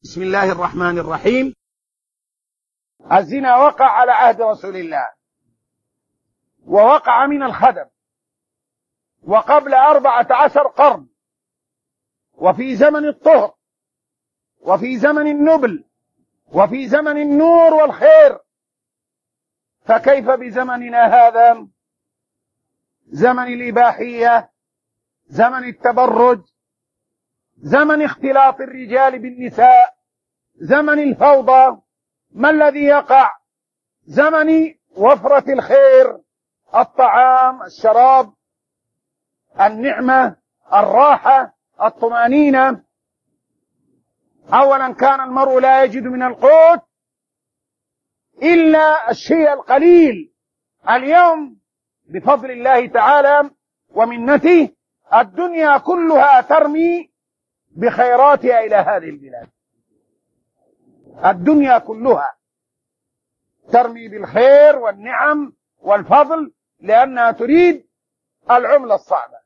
بسم الله الرحمن الرحيم. الزنا وقع على عهد رسول الله، ووقع من الخدم، وقبل 14 قرن، وفي زمن الطهر، وفي زمن النبل، وفي زمن النور والخير. فكيف بزمننا هذا، زمن الإباحية، زمن التبرج، زمن اختلاط الرجال بالنساء، زمن الفوضى؟ ما الذي يقع؟ زمن وفرة الخير، الطعام، الشراب، النعمة، الراحة، الطمأنينة. أولا كان المرء لا يجد من القوت إلا الشيء القليل. اليوم بفضل الله تعالى ومنته الدنيا كلها ترمي بخيراتها إلى هذه البلاد. الدنيا كلها ترمي بالخير والنعم والفضل، لأنها تريد العملة الصعبة.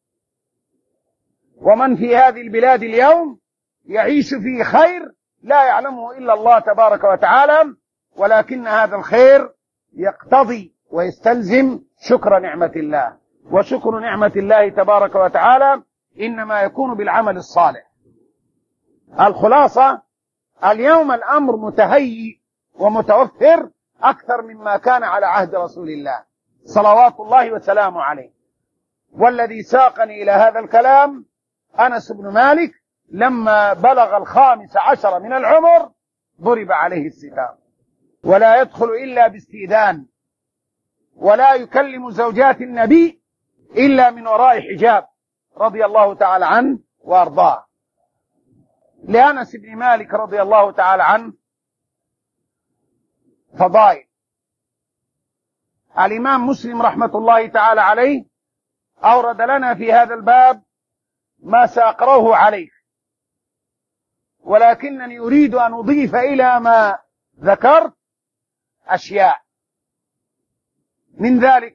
ومن في هذه البلاد اليوم يعيش في خير لا يعلمه إلا الله تبارك وتعالى، ولكن هذا الخير يقتضي ويستلزم شكر نعمة الله، وشكر نعمة الله تبارك وتعالى إنما يكون بالعمل الصالح. الخلاصة، اليوم الأمر متهيئ ومتوفر أكثر مما كان على عهد رسول الله صلوات الله وسلامه عليه. والذي ساقني إلى هذا الكلام أنس بن مالك لما بلغ 15 من العمر ضرب عليه الستار، ولا يدخل إلا باستئذان، ولا يكلم زوجات النبي إلا من وراء حجاب، رضي الله تعالى عنه وأرضاه. لأنس بن مالك رضي الله تعالى عنه فضائل. الإمام مسلم رحمة الله تعالى عليه أورد لنا في هذا الباب ما سأقرأه عليه، ولكنني أريد أن أضيف إلى ما ذكرت أشياء. من ذلك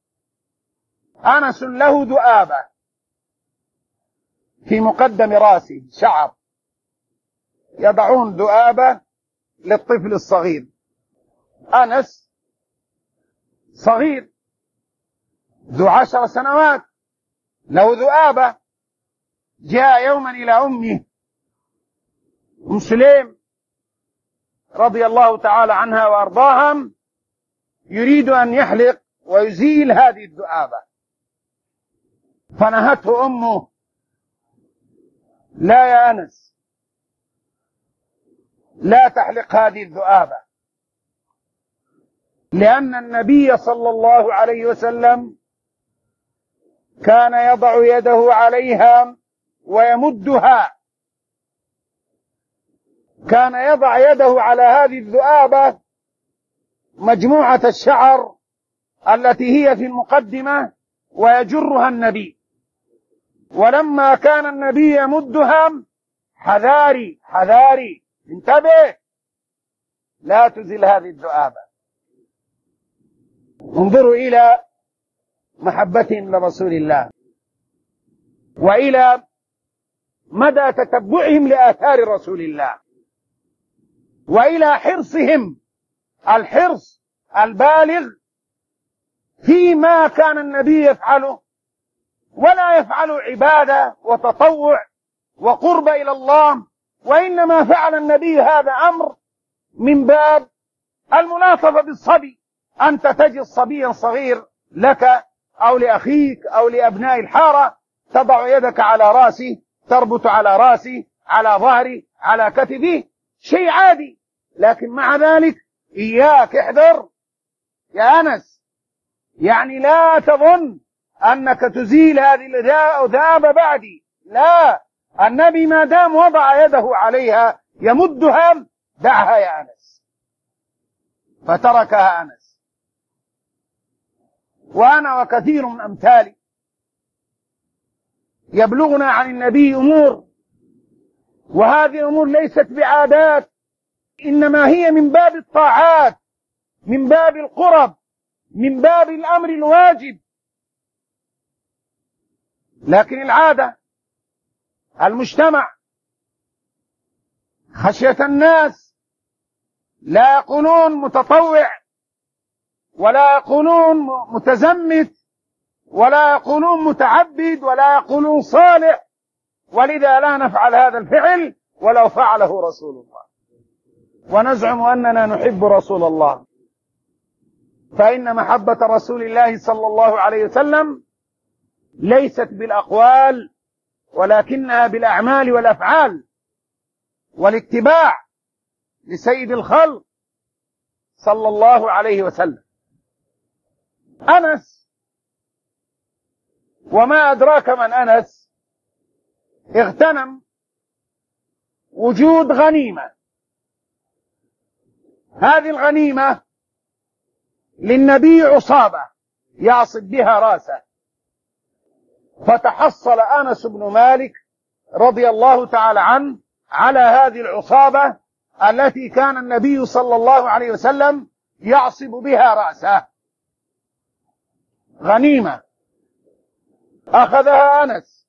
أنس له ذؤابة في مقدم رأسه، شعر، يضعون ذؤابة للطفل الصغير. أنس صغير ذو 10 سنوات له ذؤابة. جاء يوما إلى أمه أم سليم رضي الله تعالى عنها وأرضاها، يريد أن يحلق ويزيل هذه الذؤابة، فنهته أمه: لا يا أنس، لا تحلق هذه الذؤابة، لأن النبي صلى الله عليه وسلم كان يضع يده عليها ويمدها، كان يضع يده على هذه الذؤابة مجموعة الشعر التي هي في المقدمة ويجرها النبي. ولما كان النبي يمدها: حذاري حذاري، انتبه، لا تزل هذه الذؤابة. انظروا إلى محبتهم لرسول الله، وإلى مدى تتبعهم لآثار رسول الله، وإلى حرصهم الحرص البالغ فيما كان النبي يفعله، ولا يفعل عبادة وتطوع وقرب إلى الله، وإنما فعل النبي هذا أمر من باب الملاطفة بالصبي. أنت تجد صبيا صغير لك أو لأخيك أو لأبناء الحارة، تضع يدك على راسه، تربط على راسه، على ظهري، على كتفه، شيء عادي. لكن مع ذلك إياك، احذر يا أنس، يعني لا تظن أنك تزيل هذه الذؤابة بعدي، لا، النبي ما دام وضع يده عليها يمدها، دعها يا أنس، فتركها أنس. وأنا وكثير من أمثالي يبلغنا عن النبي أمور، وهذه الأمور ليست بعادات، إنما هي من باب الطاعات، من باب القرب، من باب الأمر الواجب. لكن العادة، المجتمع، خشية الناس، لا يقولون متطوع ولا يقولون متزمت ولا يقولون متعبد ولا يقولون صالح، ولذا لا نفعل هذا الفعل ولو فعله رسول الله، ونزعم أننا نحب رسول الله. فإن محبة رسول الله صلى الله عليه وسلم ليست بالأقوال ولكنها بالأعمال والأفعال والاتباع لسيد الخلق صلى الله عليه وسلم. أنس، وما أدراك من أنس، اغتنم وجود غنيمة. هذه الغنيمة للنبي عصابة يعصب بها راسه، فتحصل أنس بن مالك رضي الله تعالى عنه على هذه العصابة التي كان النبي صلى الله عليه وسلم يعصب بها رأسه. غنيمة أخذها أنس،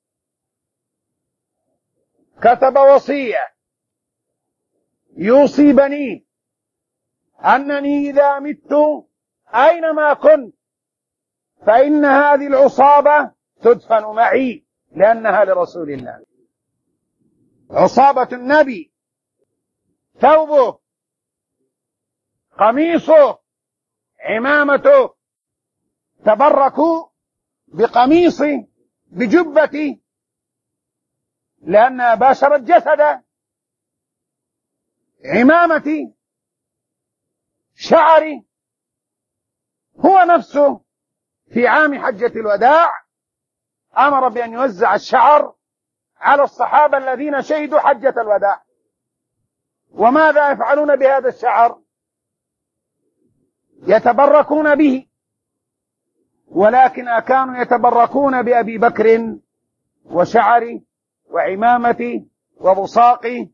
كتب وصية يوصي بنيه أنني إذا مت أينما كنت فإن هذه العصابة تدفن معي لأنها لرسول الله. عصابة النبي، ثوبه، قميصه، عمامته، تبركوا بقميصي بجبتي لأنها باشرت جسده، عمامتي، شعري. هو نفسه في عام حجة الوداع أمر بأن يوزع الشعر على الصحابة الذين شهدوا حجة الوداع. وماذا يفعلون بهذا الشعر؟ يتبركون به، ولكن كانوا يتبركون بأبي بكر وشعري وعمامتي وبصاقي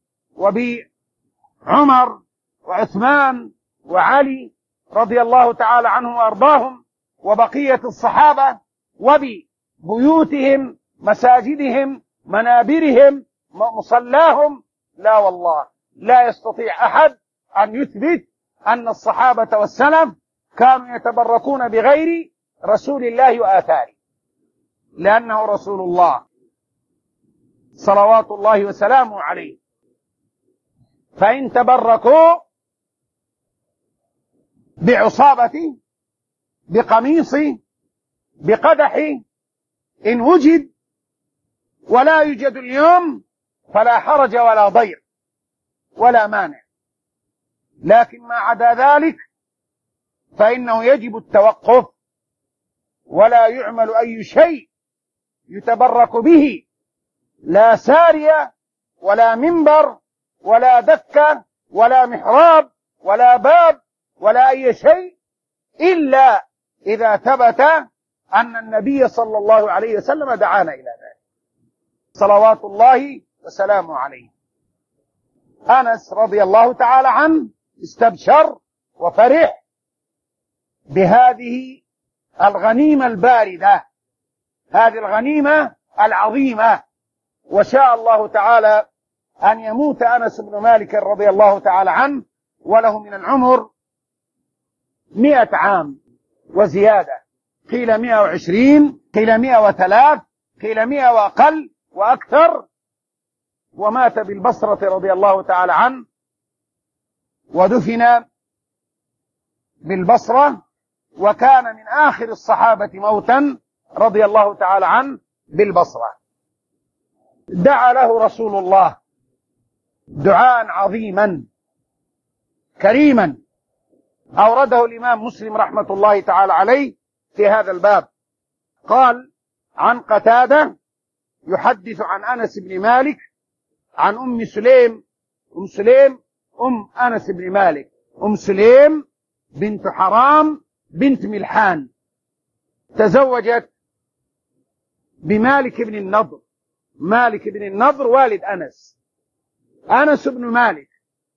وبعمر وعثمان وعلي رضي الله تعالى عنهم وأرضاهم وبقية الصحابة، وببيوتهم، مساجدهم، منابرهم، مصلاهم. لا والله، لا يستطيع أحد أن يثبت أن الصحابة والسلف كانوا يتبركون بغير رسول الله وآثاره، لأنه رسول الله صلوات الله وسلامه عليه. فإن تبركوا بعصابتي، بقميصي، بقدحي، إن وجد ولا يوجد اليوم فلا حرج ولا ضير ولا مانع، لكن ما عدا ذلك فإنه يجب التوقف، ولا يعمل أي شيء يتبرك به، لا سارية ولا منبر ولا دكة ولا محراب ولا باب ولا أي شيء، إلا إذا ثبت أن النبي صلى الله عليه وسلم دعانا إلى ذلك صلوات الله وسلامه عليه. أنس رضي الله تعالى عنه استبشر وفرح بهذه الغنيمة الباردة، هذه الغنيمة العظيمة، وشاء الله تعالى أن يموت أنس بن مالك رضي الله تعالى عنه وله من العمر 100 عام وزيادة، قيل 120، قيل 103، قيل 100 وأقل وأكثر. ومات بالبصرة رضي الله تعالى عنه، ودفن بالبصرة، وكان من آخر الصحابة موتا رضي الله تعالى عنه بالبصرة. دعا له رسول الله دعاء عظيما كريما أورده الإمام مسلم رحمة الله تعالى عليه في هذا الباب. قال عن قتادة يحدث عن أنس بن مالك عن أم سليم، أم أنس بن مالك، أم سليم بنت حرام بنت ملحان، تزوجت بمالك بن النضر. مالك بن النضر والد أنس. أنس بن مالك،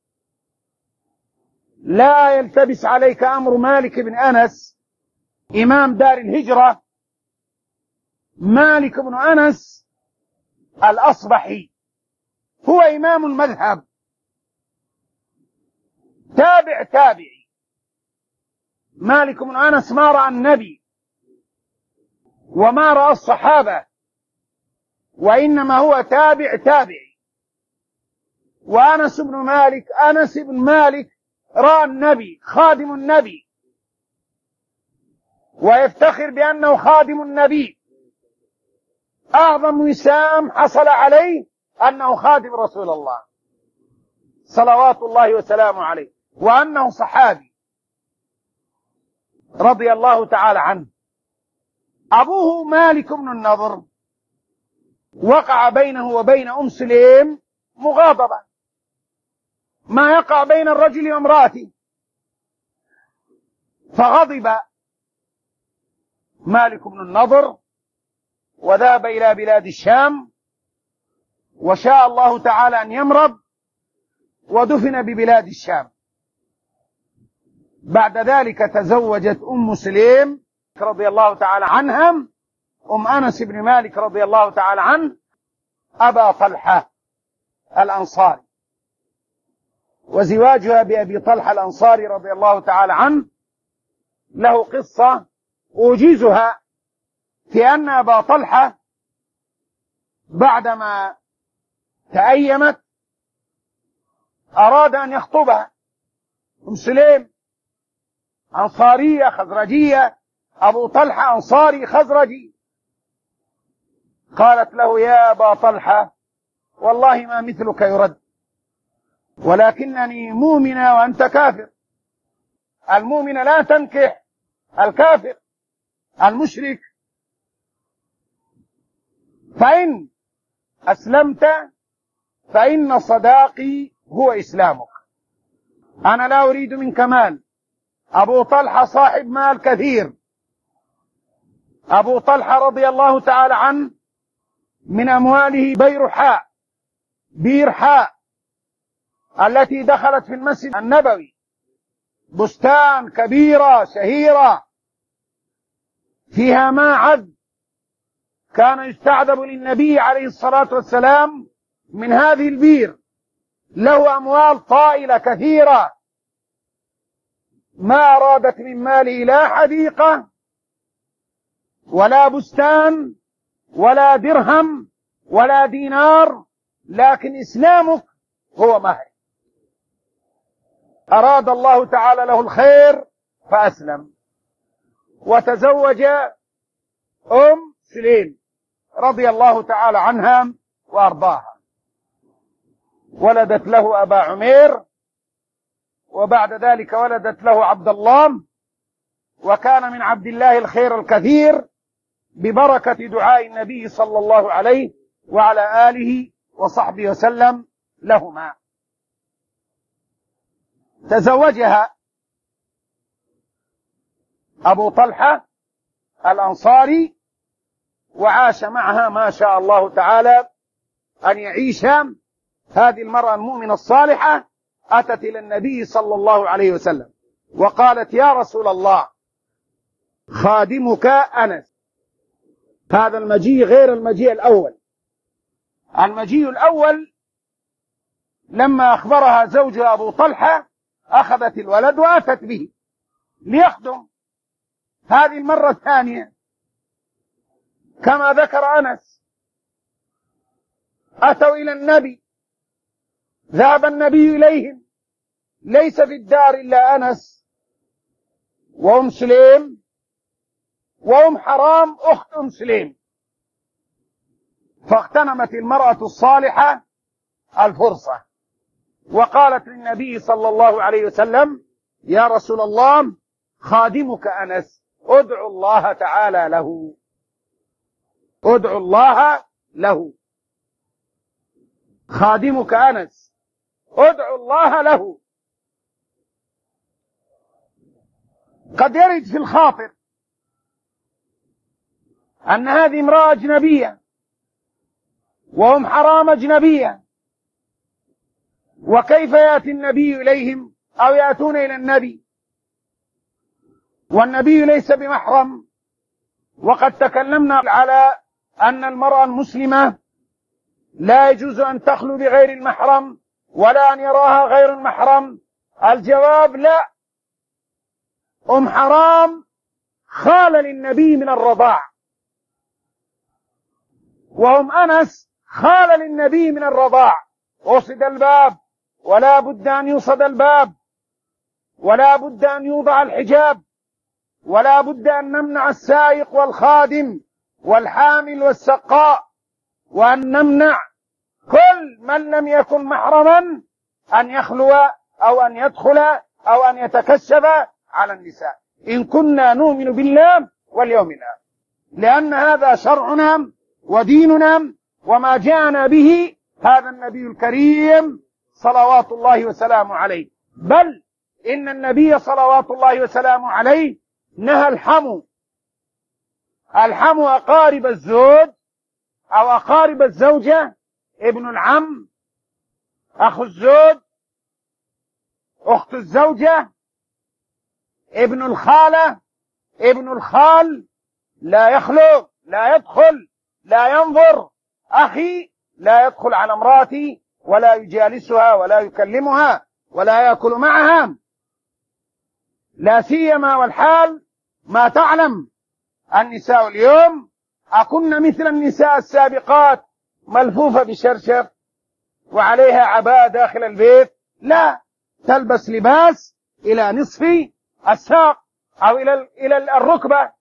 لا يلتبس عليك أمر مالك بن أنس إمام دار الهجرة. مالك بن أنس الأصبحي هو إمام المذهب تابع تابعي. مالك بن أنس ما رأى النبي وما رأى الصحابة، وإنما هو تابع تابعي. وأنس بن مالك رأى النبي، خادم النبي، ويفتخر بأنه خادم النبي. أعظم وسام حصل عليه أنه خادم رسول الله صلوات الله وسلامه عليه، وأنه صحابي رضي الله تعالى عنه. أبوه مالك بن النضر وقع بينه وبين أم سليم مغاضبة، ما يقع بين الرجل وامرأته، فغضب مالك بن النضر وذهب إلى بلاد الشام، وشاء الله تعالى أن يمرض ودفن ببلاد الشام. بعد ذلك تزوجت أم سليم رضي الله تعالى عنها أم أنس بن مالك رضي الله تعالى عنه أبا طلحة الأنصاري. وزواجها بأبي طلحة الأنصاري رضي الله تعالى عنه له قصة أوجزها، في أن أبا طلحة بعدما تأيمت أراد أن يخطبها. أم سليم أنصارية خزرجية، أبو طلحة أنصاري خزرجي. قالت له: يا أبا طلحة، والله ما مثلك يرد، ولكنني مؤمنة وأنت كافر. المؤمنة لا تنكح الكافر المشرك، فإن أسلمت فإن صداقي هو إسلامك. أنا لا أريد منك مال. أبو طلحة صاحب مال كثير. أبو طلحة رضي الله تعالى عنه من أمواله بير حاء التي دخلت في المسجد النبوي، بستان كبيرة شهيرة فيها ماء عذب، كان يستعذب للنبي عليه الصلاة والسلام من هذه البير. له أموال طائلة كثيرة، ما أرادت من ماله لا حديقة ولا بستان ولا درهم ولا دينار، لكن إسلامك هو مهر. أراد الله تعالى له الخير فأسلم، وتزوج أم سليم رضي الله تعالى عنها وأرضاها. ولدت له أبا عمير، وبعد ذلك ولدت له عبد الله، وكان من عبد الله الخير الكثير ببركة دعاء النبي صلى الله عليه وعلى آله وصحبه وسلم لهما. تزوجها أبو طلحة الأنصاري وعاش معها ما شاء الله تعالى أن يعيش. هذه المرأة المؤمنة الصالحة أتت إلى النبي صلى الله عليه وسلم وقالت: يا رسول الله، خادمك أنس. هذا المجيء غير المجيء الأول. المجيء الأول لما أخبرها زوجها أبو طلحة أخذت الولد وأتت به ليخدم. هذه المرة الثانية كما ذكر أنس، أتوا إلى النبي، ذهب النبي إليهم، ليس في الدار إلا أنس وأم سليم وأم حرام أخت أم سليم. فاغتنمت المرأة الصالحة الفرصة وقالت للنبي صلى الله عليه وسلم: يا رسول الله، خادمك أنس، ادعو الله تعالى له، ادعو الله له. خادمك أنس، ادعو الله له. قد يرد في الخاطر أن هذه امرأة أجنبية وهم حرام أجنبية، وكيف يأتي النبي إليهم أو يأتون إلى النبي والنبي ليس بمحرم؟ وقد تكلمنا على أن المرأة المسلمة لا يجوز أن تخلو بغير المحرم، ولا أن يراها غير المحرم، الجواب لا. حرام خال للنبي من الرضاع، أنس خال للنبي من الرضاع. وصد الباب، ولا بد أن يوصد الباب، ولا بد أن يوضع الحجاب، ولا بد أن نمنع السائق والخادم والحامل والسقاء، وأن نمنع كل من لم يكن محرما أن يخلو أو أن يدخل أو أن يتكشف على النساء إن كنا نؤمن بالله واليوم الآخر، لأن هذا شرعنا وديننا وما جاءنا به هذا النبي الكريم صلوات الله وسلامه عليه. بل إن النبي صلوات الله وسلامه عليه نهى الحمو أقارب الزوج أو أقارب الزوجة، ابن العم، أخو الزوج، أخت الزوجة، ابن الخالة، ابن الخال، لا يخلو، لا يدخل، لا ينظر. أخي لا يدخل على امرأتي ولا يجالسها ولا يكلمها ولا يأكل معها، لا سيما والحال ما تعلم النساء اليوم أكن مثل النساء السابقات ملفوفة بشرشف وعليها عباءة داخل البيت، لا، تلبس لباس إلى نصف الساق أو إلى الركبة.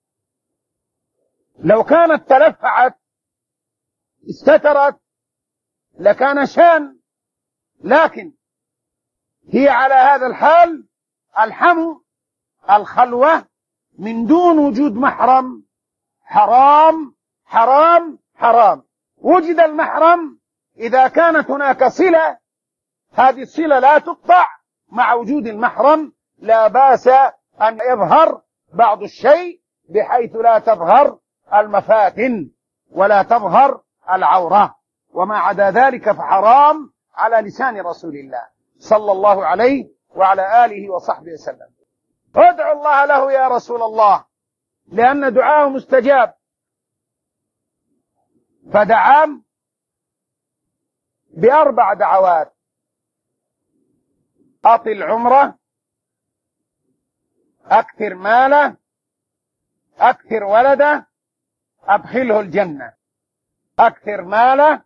لو كانت تلفعت استترت لكان شان، لكن هي على هذا الحال. الحمو الخلوة من دون وجود محرم حرام حرام حرام. وجد المحرم إذا كانت هناك صلة، هذه الصلة لا تقطع مع وجود المحرم، لا بأس أن يظهر بعض الشيء بحيث لا تظهر المفاتن ولا تظهر العورة، وما عدا ذلك فحرام على لسان رسول الله صلى الله عليه وعلى آله وصحبه وسلم. ادعو الله له يا رسول الله، لأن دعاه مستجاب. فدعا ب4 دعوات: أطل عمره، أكثر ماله، أكثر ولده، أدخله الجنة. أكثر ماله،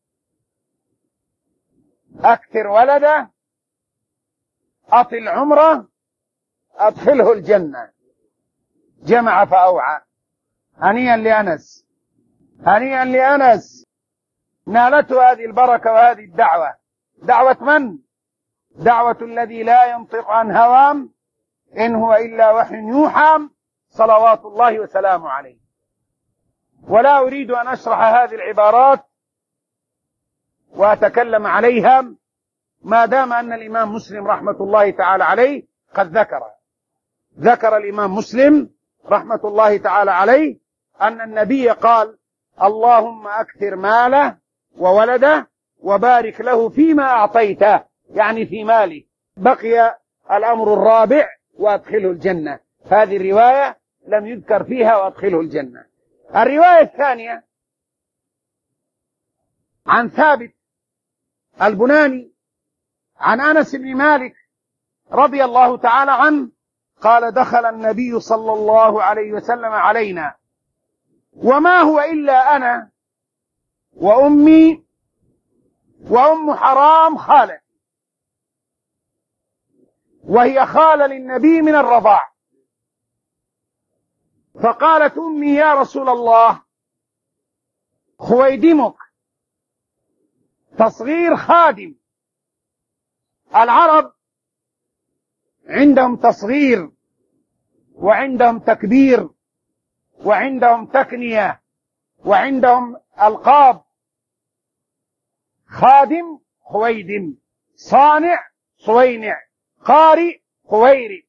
أكثر ولده، أطل عمره، أدخله الجنة. جمع فأوعى. هنيئا لأنس، هنيئا لأنس، نالته هذه البركة وهذه الدعوة. دعوة من؟ دعوة الذي لا ينطق عن هوام إن هو إلا وحي يوحى صلوات الله وسلامه عليه. ولا أريد أن أشرح هذه العبارات وأتكلم عليها ما دام أن الإمام مسلم رحمة الله تعالى عليه قد ذكر الإمام مسلم رحمة الله تعالى عليه أن النبي قال: اللهم أكثر ماله وولده وبارك له فيما أعطيته، يعني في ماله. بقي الأمر الرابع: وأدخله الجنة. هذه الرواية لم يذكر فيها وأدخله الجنة. الرواية الثانية عن ثابت البناني عن أنس بن مالك رضي الله تعالى عنه قال: دخل النبي صلى الله عليه وسلم علينا وما هو إلا أنا وأمي وأم حرام خالتي، وهي خالة للنبي من الرضاع. فقالت أمي: يا رسول الله، خويدمك، تصغير خادم. العرب عندهم تصغير وعندهم تكبير وعندهم تكنية وعندهم ألقاب. خادم خويدم، صانع صوينع، قارئ خويري،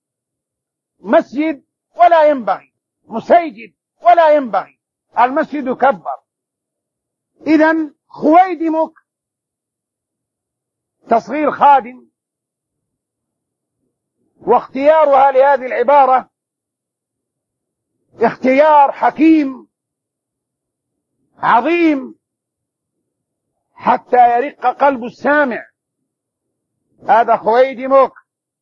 مسجد ولا ينبغي، مسيجد ولا ينبغي، المسجد كبر. إذن خويدمك تصغير خادم. واختيارها لهذه العبارة اختيار حكيم عظيم حتى يرق قلب السامع هذا خويدمك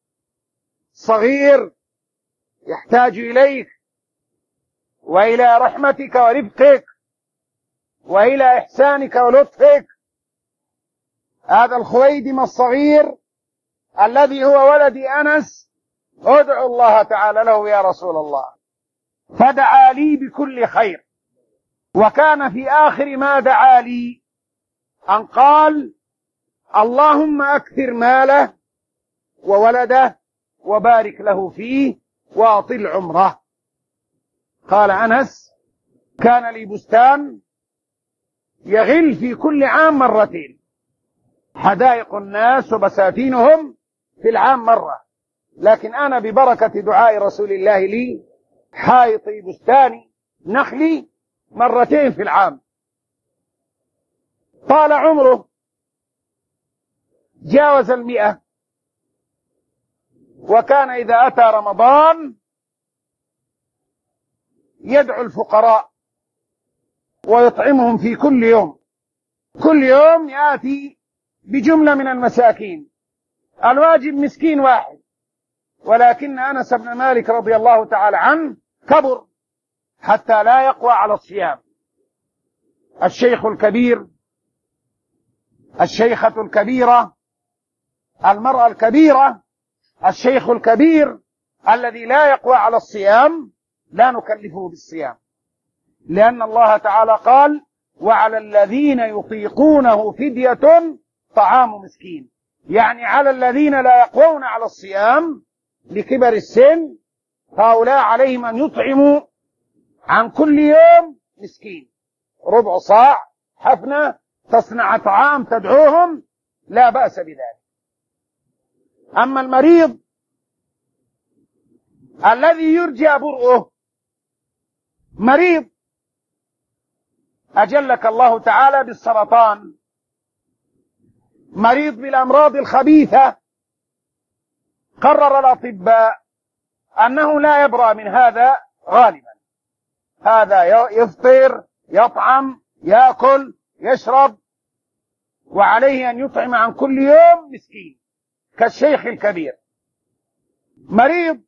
صغير يحتاج إليك وإلى رحمتك ورفقك وإلى إحسانك ولطفك. هذا الخويدم الصغير الذي هو ولد أنس ادعو الله تعالى له يا رسول الله، فدعا لي بكل خير. وكان في آخر ما دعا لي أن قال اللهم أكثر ماله وولده وبارك له فيه وأطل عمره. قال أنس كان لي بستان يغل في كل عام مرتين، حدائق الناس وبساتينهم في العام مرة، لكن أنا ببركة دعاء رسول الله لي حائطي بستاني نخلي مرتين في العام. طال عمره جاوز 100، وكان إذا أتى رمضان يدعو الفقراء ويطعمهم في كل يوم. كل يوم يأتي بجملة من المساكين، الواجب مسكين واحد، ولكن أنس بن مالك رضي الله تعالى عنه كبر حتى لا يقوى على الصيام. الشيخ الكبير، الشيخة الكبيرة، المرأة الكبيرة، الشيخ الكبير الذي لا يقوى على الصيام لا نكلفه بالصيام، لأن الله تعالى قال وعلى الذين يطيقونه فدية طعام مسكين، يعني على الذين لا يقوون على الصيام لكبر السن، هؤلاء عليهم أن يطعموا عن كل يوم مسكين، ربع صاع حفنة، تصنع طعام تدعوهم، لا بأس بذلك. أما المريض الذي يرجى برؤه، مريض أجلك الله تعالى بالسرطان، مريض بالأمراض الخبيثة، قرر الأطباء أنه لا يبرأ من هذا غالبا، هذا يفطر يطعم يأكل يشرب، وعليه أن يطعم عن كل يوم مسكين كالشيخ الكبير. مريض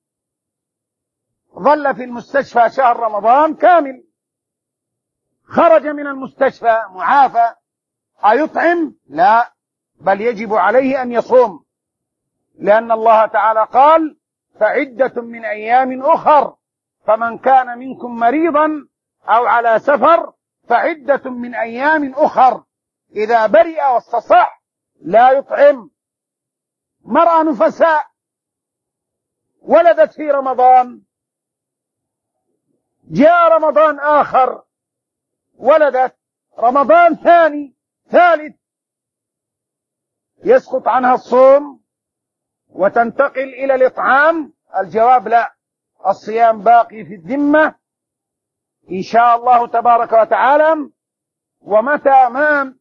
ظل في المستشفى شهر رمضان كامل، خرج من المستشفى معافى، أيطعم؟ لا، بل يجب عليه أن يصوم، لأن الله تعالى قال فعدة من أيام أخر، فمن كان منكم مريضا أو على سفر فعدة من أيام أخر. إذا برئ واستصح لا يطعم. مرأة نفساء ولدت في رمضان، جاء رمضان آخر ولدت، رمضان ثاني ثالث، يسقط عنها الصوم وتنتقل إلى الإطعام؟ الجواب لا، الصيام باقي في الذمة إن شاء الله تبارك وتعالى. ومتى ما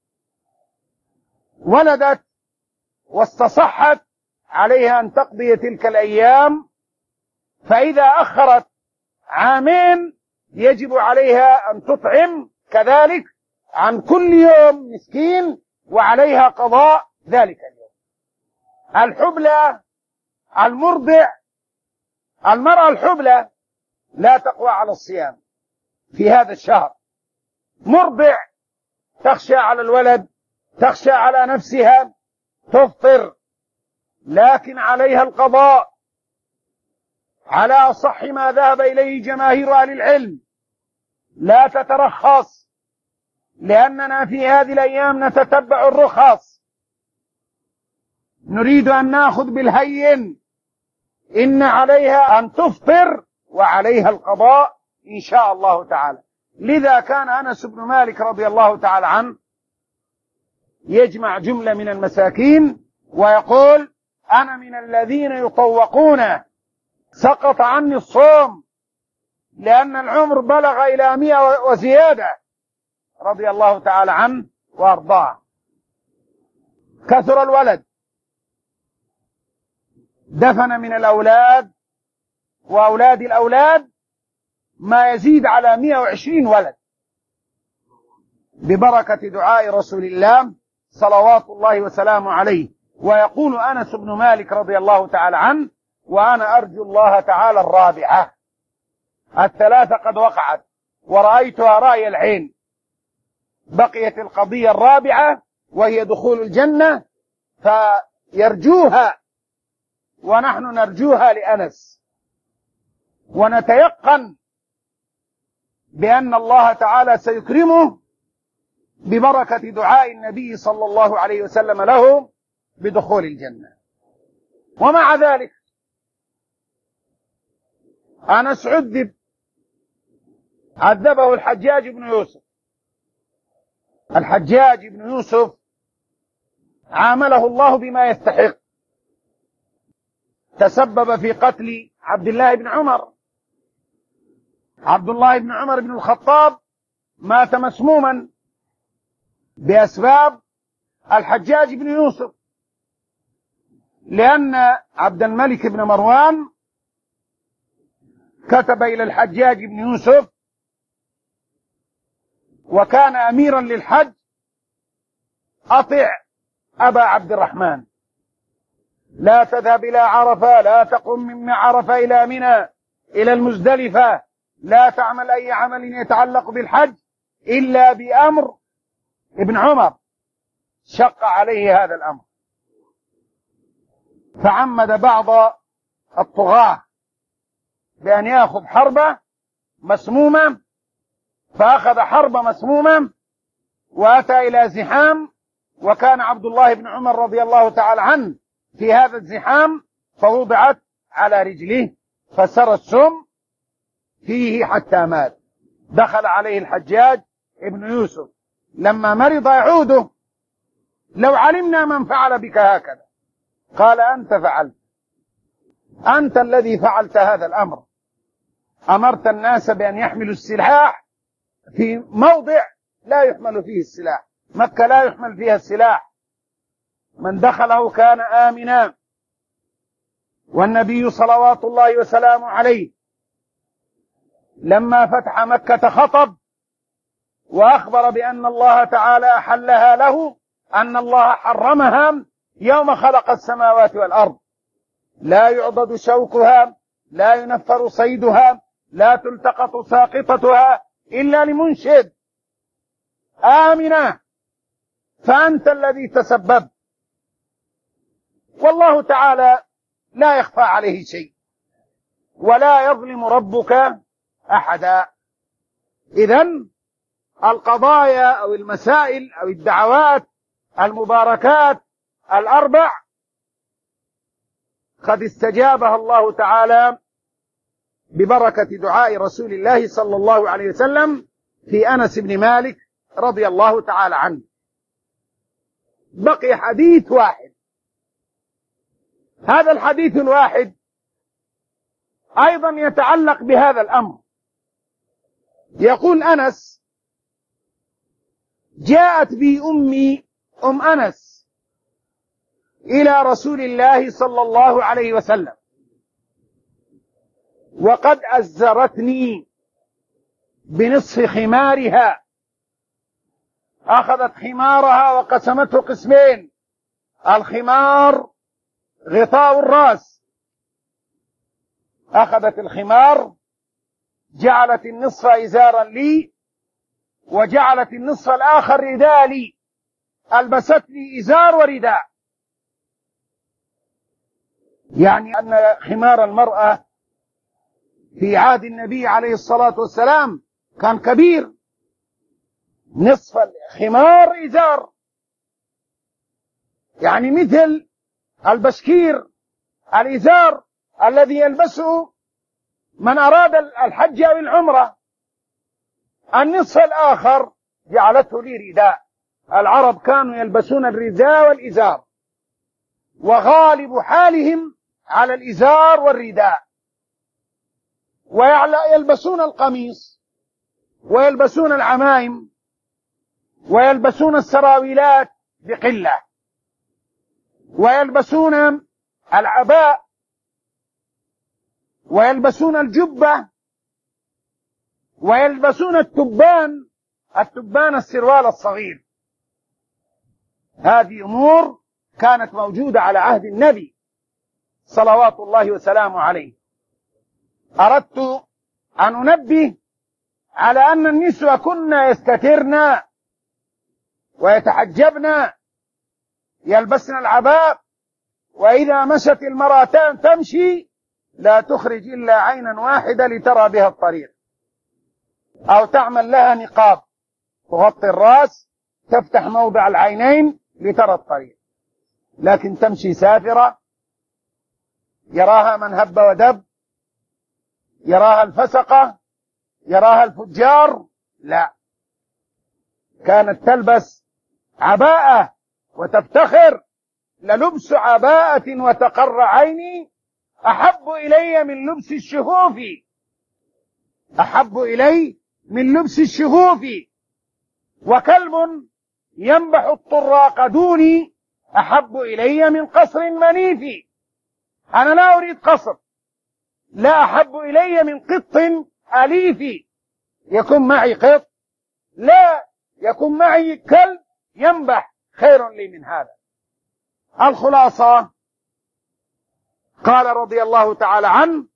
ولدت واستصحت عليها أن تقضي تلك الأيام، فإذا أخرت عامين يجب عليها أن تطعم كذلك عن كل يوم مسكين، وعليها قضاء ذلك اليوم. الحبلى المرضع، المرأة الحبلى لا تقوى على الصيام في هذا الشهر، مرضع، تخشى على الولد، تخشى على نفسها، تفطر، لكن عليها القضاء على أصح ما ذهب إليه جماهير أهل العلم، لا تترخص، لأننا في هذه الأيام نتتبع الرخص، نريد أن نأخذ بالهين. إن عليها أن تفطر وعليها القضاء إن شاء الله تعالى. لذا كان أنس بن مالك رضي الله تعالى عنه يجمع جملة من المساكين ويقول أنا من الذين يطوقون، سقط عني الصوم لأن العمر بلغ إلى 100 وزيادة، رضي الله تعالى عنه وأرضاه. كثر الولد، دفن من الأولاد وأولاد الأولاد ما يزيد على 120 ولد، ببركة دعاء رسول الله صلوات الله وسلامه عليه. ويقول أنس بن مالك رضي الله تعالى عنه: وأنا أرجو الله تعالى الرابعة. الثلاثة قد وقعت ورأيتها رأي العين، بقيت القضية الرابعة وهي دخول الجنة، فيرجوها ونحن نرجوها لأنس، ونتيقن بأن الله تعالى سيكرمه ببركة دعاء النبي صلى الله عليه وسلم له بدخول الجنة. ومع ذلك أنس عذبه الحجاج بن يوسف. الحجاج بن يوسف عامله الله بما يستحق، تسبب في قتل عبد الله بن عمر. عبد الله بن عمر بن الخطاب مات مسموما بأسباب الحجاج بن يوسف، لأن عبد الملك بن مروان كتب إلى الحجاج بن يوسف وكان أميرا للحج: أطع أبا عبد الرحمن، لا تذهب إلى عرفة، لا تقم من عرفة إلى منى إلى المزدلفة، لا تعمل أي عمل يتعلق بالحج إلا بأمر ابن عمر. شق عليه هذا الأمر، فعمد بعض الطغاة بأن يأخذ حربة مسمومة، فأخذ حربة مسمومة وأتى إلى زحام، وكان عبد الله بن عمر رضي الله تعالى عنه في هذا الزحام، فوضعت على رجله فسرى السم فيه حتى مات. دخل عليه الحجاج ابن يوسف لما مرض يعوده: لو علمنا من فعل بك هكذا. قال: أنت فعلت، أنت الذي فعلت هذا الأمر، أمرت الناس بأن يحملوا السلاح في موضع لا يحمل فيه السلاح. مكة لا يحمل فيها السلاح، من دخله كان آمنا. والنبي صلوات الله وسلامه عليه لما فتح مكة خطب وأخبر بأن الله تعالى أحلها له، أن الله حرمها يوم خلق السماوات والأرض، لا يعضد شوكها، لا ينفر صيدها، لا تلتقط ساقطتها إلا لمنشد. آمنة، فأنت الذي تسببت، والله تعالى لا يخفى عليه شيء، ولا يظلم ربك أحدا. إذن القضايا أو المسائل أو الدعوات المباركات الأربع قد استجابها الله تعالى ببركة دعاء رسول الله صلى الله عليه وسلم في أنس بن مالك رضي الله تعالى عنه. بقي حديث واحد، هذا الحديث الواحد أيضا يتعلق بهذا الأمر. يقول أنس: جاءت بي أمي أم أنس إلى رسول الله صلى الله عليه وسلم وقد أزرتني بنصف خمارها. أخذت خمارها وقسمته قسمين: الخمار غطاء الرأس، أخذت الخمار جعلت النصف إزارا لي وجعلت النصف الآخر رداء لي، ألبستني إزار ورداء. يعني أن خمار المرأة في عهد النبي عليه الصلاة والسلام كان كبير، نصف الخمار إزار، يعني مثل البشكير الإزار الذي يلبسه من أراد الحج أو العمرة. النصف الآخر جعلته لي رداء. العرب كانوا يلبسون الرداء والإزار، وغالب حالهم على الإزار والرداء، ويلبسون القميص ويلبسون العمائم ويلبسون السراويلات بقلة، ويلبسون العباء ويلبسون الجبة ويلبسون التبان السروال الصغير. هذه أمور كانت موجودة على عهد النبي صلوات الله وسلامه عليه. أردت أن أنبه على أن النسوة كنا يستترن ويتحجبن، يلبسن العباء، وإذا مشت المرأتان تمشي لا تخرج إلا عينا واحدة لترى بها الطريق، أو تعمل لها نقاب تغطي الرأس تفتح موضع العينين لترى الطريق، لكن تمشي سافرة يراها من هب ودب، يراها الفسقة، يراها الفجار، لا، كانت تلبس عباءة وتفتخر: للبس عباءة وتقر عيني أحب إلي من لبس الشهوف، أحب إلي من لبس الشهوف، وكلب ينبح الطراق دوني أحب إلي من قصر منيف. أنا لا أريد قصر، لا أحب إلي من قط أليف، يكون معي قط، لا، يكون معي كلب ينبح، خير لي من هذا. الخلاصة، قال رضي الله تعالى عنه: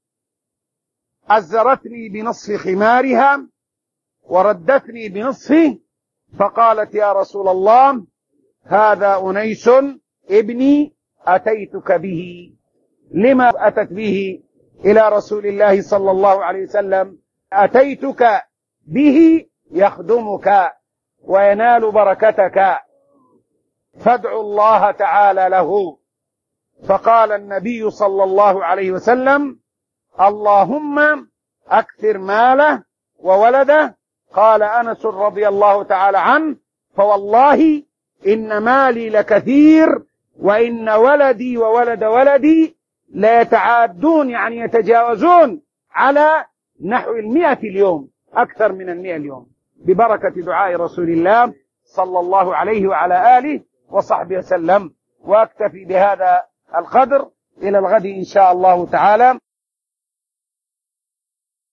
أزرتني بنصف خمارها وردتني بنصفه، فقالت: يا رسول الله، هذا أنيس ابني أتيتك به. لما أتت به إلى رسول الله صلى الله عليه وسلم؟ أتيتك به يخدمك وينال بركتك، فادعوا الله تعالى له. فقال النبي صلى الله عليه وسلم: اللهم أكثر ماله وولده. قال أنس رضي الله تعالى عنه: فوالله إن مالي لكثير، وإن ولدي وولد ولدي لا يتعادون، يعني يتجاوزون على نحو 100 اليوم، أكثر من 100 اليوم، ببركة دعاء رسول الله صلى الله عليه وعلى آله وصحبه وسلم. وأكتفي بهذا القدر، إلى الغد إن شاء الله تعالى.